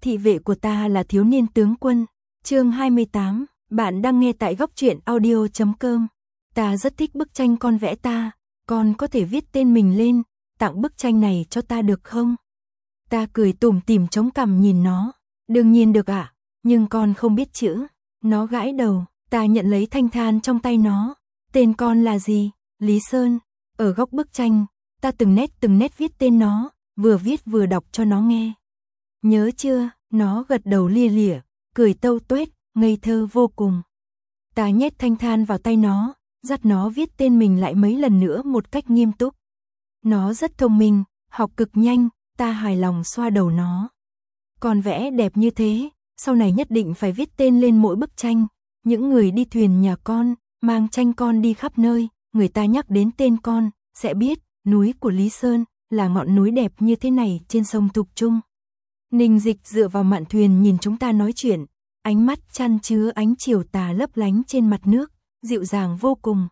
Thị vệ của ta là thiếu niên tướng quân. Chương 28, bạn đang nghe tại góc truyện audio.com. Ta rất thích bức tranh con vẽ ta, con có thể viết tên mình lên, tặng bức tranh này cho ta được không? Ta cười tủm tỉm chống cằm nhìn nó. Đương nhiên được ạ, nhưng con không biết chữ. Nó gãi đầu, ta nhận lấy thanh than trong tay nó. Tên con là gì? Lý Sơn. Ở góc bức tranh, ta từng nét viết tên nó, vừa viết vừa đọc cho nó nghe. Nhớ chưa? Nó gật đầu lia lịa, cười tâu tuét, ngây thơ vô cùng. Ta nhét thanh than vào tay nó, dắt nó viết tên mình lại mấy lần nữa một cách nghiêm túc. Nó rất thông minh, học cực nhanh, ta hài lòng xoa đầu nó. Con vẽ đẹp như thế, sau này nhất định phải viết tên lên mỗi bức tranh. Những người đi thuyền nhà con, mang tranh con đi khắp nơi, người ta nhắc đến tên con, sẽ biết, núi của Lý Sơn, là ngọn núi đẹp như thế này trên sông Thục Trung. Ninh Dịch dựa vào mạn thuyền nhìn chúng ta nói chuyện, ánh mắt chan chứa ánh chiều tà lấp lánh trên mặt nước, dịu dàng vô cùng.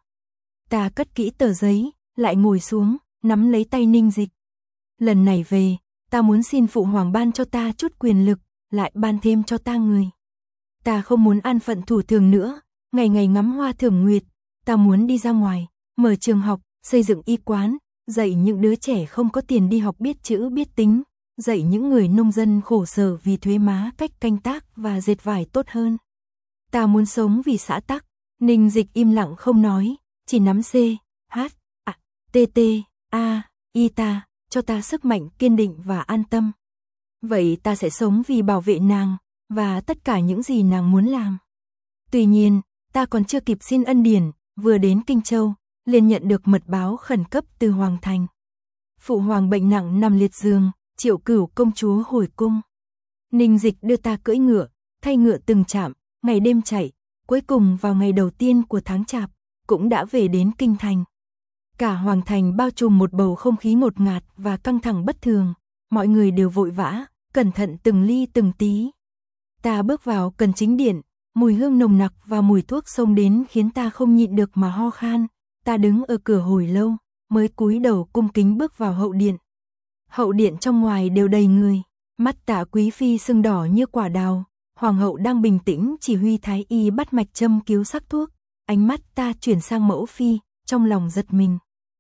Ta cất kỹ tờ giấy, lại ngồi xuống, nắm lấy tay Ninh Dịch. Lần này về, ta muốn xin Phụ Hoàng ban cho ta chút quyền lực, lại ban thêm cho ta người. Ta không muốn an phận thủ thường nữa, ngày ngày ngắm hoa thưởng nguyệt, ta muốn đi ra ngoài, mở trường học, xây dựng y quán, dạy những đứa trẻ không có tiền đi học biết chữ biết tính, dạy những người nông dân khổ sở vì thuế má cách canh tác và dệt vải tốt hơn. Ta muốn sống vì xã tắc. Ninh Dịch im lặng không nói, chỉ nắm C, H, A, T, T, A, I ta, cho ta sức mạnh kiên định và an tâm. Vậy ta sẽ sống vì bảo vệ nàng, và tất cả những gì nàng muốn làm. Tuy nhiên, ta còn chưa kịp xin ân điển, vừa đến Kinh Châu, liền nhận được mật báo khẩn cấp từ Hoàng Thành. Phụ Hoàng bệnh nặng nằm liệt giường, Triệu Cửu công chúa hồi cung. Ninh Dịch đưa ta cưỡi ngựa, thay ngựa từng trạm, ngày đêm chạy, cuối cùng vào ngày đầu tiên của tháng Chạp, cũng đã về đến Kinh Thành. Cả Hoàng Thành bao trùm một bầu không khí ngột ngạt và căng thẳng bất thường, mọi người đều vội vã, cẩn thận từng ly từng tí. Ta bước vào Cần Chính Điện, mùi hương nồng nặc và mùi thuốc xông đến khiến ta không nhịn được mà ho khan. Ta đứng ở cửa hồi lâu, mới cúi đầu cung kính bước vào hậu điện. Hậu điện trong ngoài đều đầy người, mắt Tạ quý phi sưng đỏ như quả đào, hoàng hậu đang bình tĩnh chỉ huy thái y bắt mạch châm cứu sắc thuốc. Ánh mắt ta chuyển sang mẫu phi, trong lòng giật mình.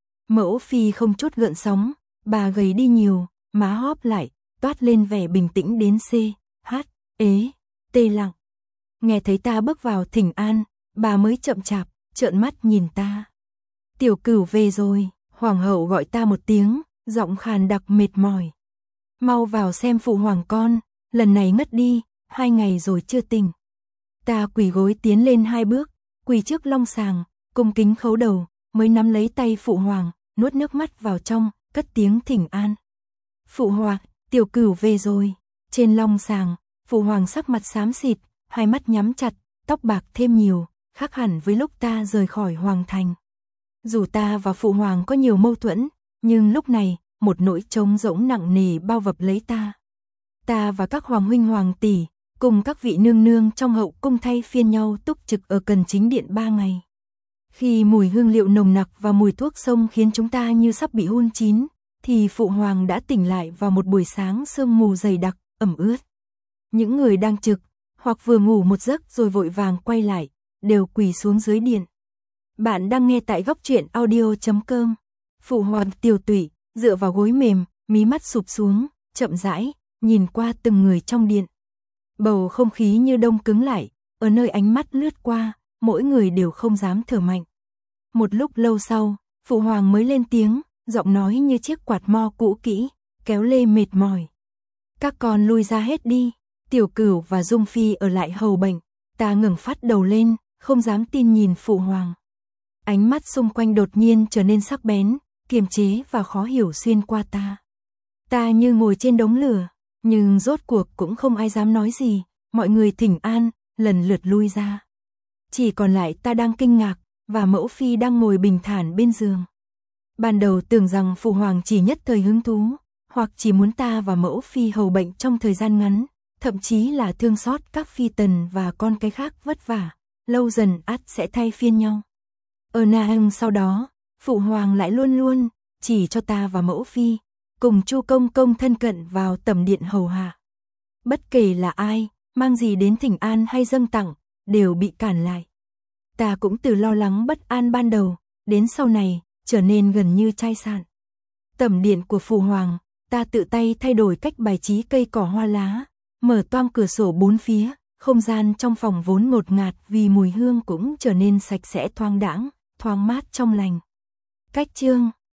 Mẫu phi không chút gợn sóng, bà gầy đi nhiều, má hóp lại, toát lên vẻ bình tĩnh đến C, H, ế, tê lặng. Nghe thấy ta bước vào thỉnh an, bà mới chậm chạp, trợn mắt nhìn ta. Tiểu Cửu về rồi, hoàng hậu gọi ta một tiếng, giọng khàn đặc mệt mỏi. Mau vào xem Phụ Hoàng con, lần này ngất đi, 2 ngày rồi chưa tỉnh. Ta quỳ gối tiến lên 2 bước, quỳ trước long sàng, cung kính khấu đầu, mới nắm lấy tay Phụ Hoàng, nuốt nước mắt vào trong, cất tiếng thỉnh an. Phụ Hoàng, Tiểu Cửu về rồi. Trên long sàng, Phụ Hoàng sắc mặt xám xịt, hai mắt nhắm chặt, tóc bạc thêm nhiều, khác hẳn với lúc ta rời khỏi Hoàng Thành. Dù ta và Phụ Hoàng có nhiều mâu thuẫn, nhưng lúc này, một nỗi trống rỗng nặng nề bao bọc lấy ta. Ta và các hoàng huynh hoàng tỷ, cùng các vị nương nương trong hậu cung thay phiên nhau túc trực ở Cần Chính Điện 3 ngày. Khi mùi hương liệu nồng nặc và mùi thuốc xông khiến chúng ta như sắp bị hun chín, thì Phụ Hoàng đã tỉnh lại vào một buổi sáng sương mù dày đặc, ẩm ướt. Những người đang trực, hoặc vừa ngủ một giấc rồi vội vàng quay lại, đều quỳ xuống dưới điện. Bạn đang nghe tại góc truyện audio.com. Phụ Hoàng tiều tụy, dựa vào gối mềm, mí mắt sụp xuống, chậm rãi, nhìn qua từng người trong điện. Bầu không khí như đông cứng lại, ở nơi ánh mắt lướt qua, mỗi người đều không dám thở mạnh. Một lúc lâu sau, Phụ Hoàng mới lên tiếng, giọng nói như chiếc quạt mo cũ kỹ, kéo lê mệt mỏi. Các con lui ra hết đi, Tiểu Cửu và Dung Phi ở lại hầu bệnh. Ta ngẩng phát đầu lên, không dám tin nhìn Phụ Hoàng. Ánh mắt xung quanh đột nhiên trở nên sắc bén, kiềm chế và khó hiểu xuyên qua ta. Ta như ngồi trên đống lửa, nhưng rốt cuộc cũng không ai dám nói gì, mọi người thỉnh an, lần lượt lui ra. Chỉ còn lại ta đang kinh ngạc, và mẫu phi đang ngồi bình thản bên giường. Ban đầu tưởng rằng Phụ Hoàng chỉ nhất thời hứng thú, hoặc chỉ muốn ta và mẫu phi hầu bệnh trong thời gian ngắn, thậm chí là thương xót các phi tần và con cái khác vất vả, lâu dần ắt sẽ thay phiên nhau. Ở nàng sau đó, Phụ Hoàng lại luôn luôn chỉ cho ta và mẫu phi, cùng Chu Công Công thân cận vào tẩm điện hầu hạ. Bất kể là ai, mang gì đến thỉnh an hay dâng tặng, đều bị cản lại. Ta cũng từ lo lắng bất an ban đầu, đến sau này, trở nên gần như chai sạn. Tẩm điện của Phụ Hoàng, ta tự tay thay đổi cách bài trí cây cỏ hoa lá, mở toang cửa sổ bốn phía, không gian trong phòng vốn ngột ngạt vì mùi hương cũng trở nên sạch sẽ thoáng đãng, thoáng mát trong lành. Cách chương